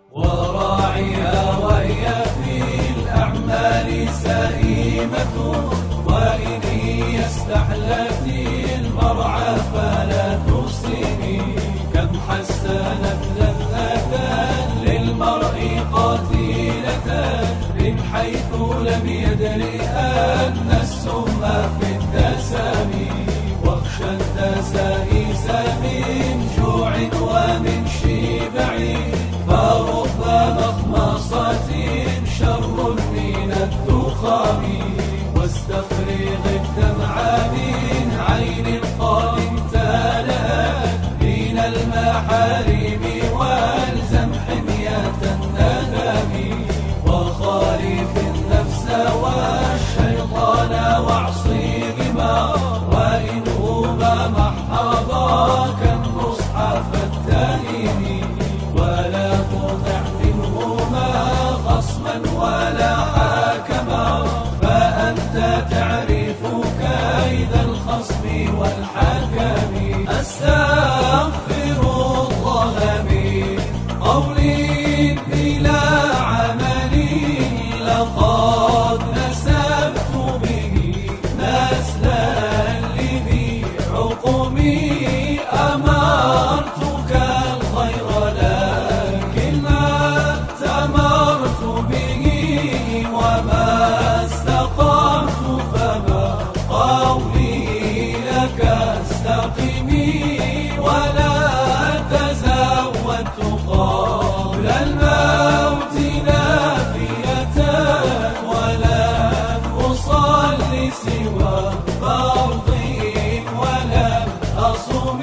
وراعيها وهي في الأعمال سئيمة، وإن هي استحلتني المرعى فلا تحسني. كم حسنت لذة للمرء قاتلة، من حيث لم يدر أن السم في الدسم. واخشى الدسائس من جوع ومن شبع، فرب مخمصة شر من الدخام. واستفرغ الدمع من عين قد امتلأت من المحارم، والزم حمية الندم. وخالف النفس والشيطان واعصيهما، وإنهما محضا كالنصح فاتهم. ولا تطع منهما خصما ولا حاكما، فأنت تعرف كيد الخصم والحكم. أستغفر الله من قول بلا عمل، لقد نسبت به نسلا لذي عقمي. أمرتك الخير لكن ما اتمرت به، وما استقمت فما قولي لك استقمي. ولا تزودت قبل الموت نافية، ولم أصل سوى فرض ولم أصم.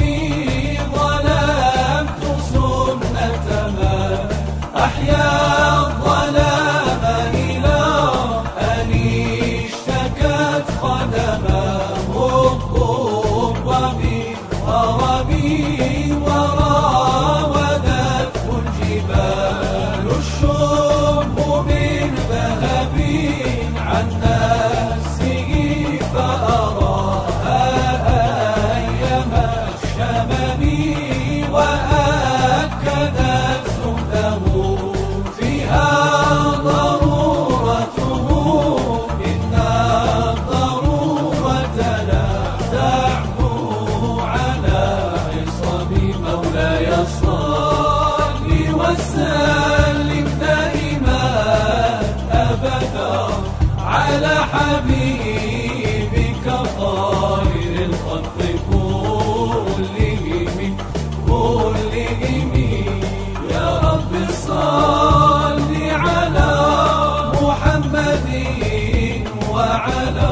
ظلمت سنة من أحيا الظلام، إلى أن اشتكت قدمه الضر بهربي. وراودته الجبال الشب من ذهب عن نفسه، فأراها أيام الشمم. وأكدت زهده فيها ضرورته، إن الضرورة لا تعدو على عصام. مولاي صل وسلم دائما أبدا على حبيبك خير الخلق كلهم كلهم. يا رب صل على محمد وعلى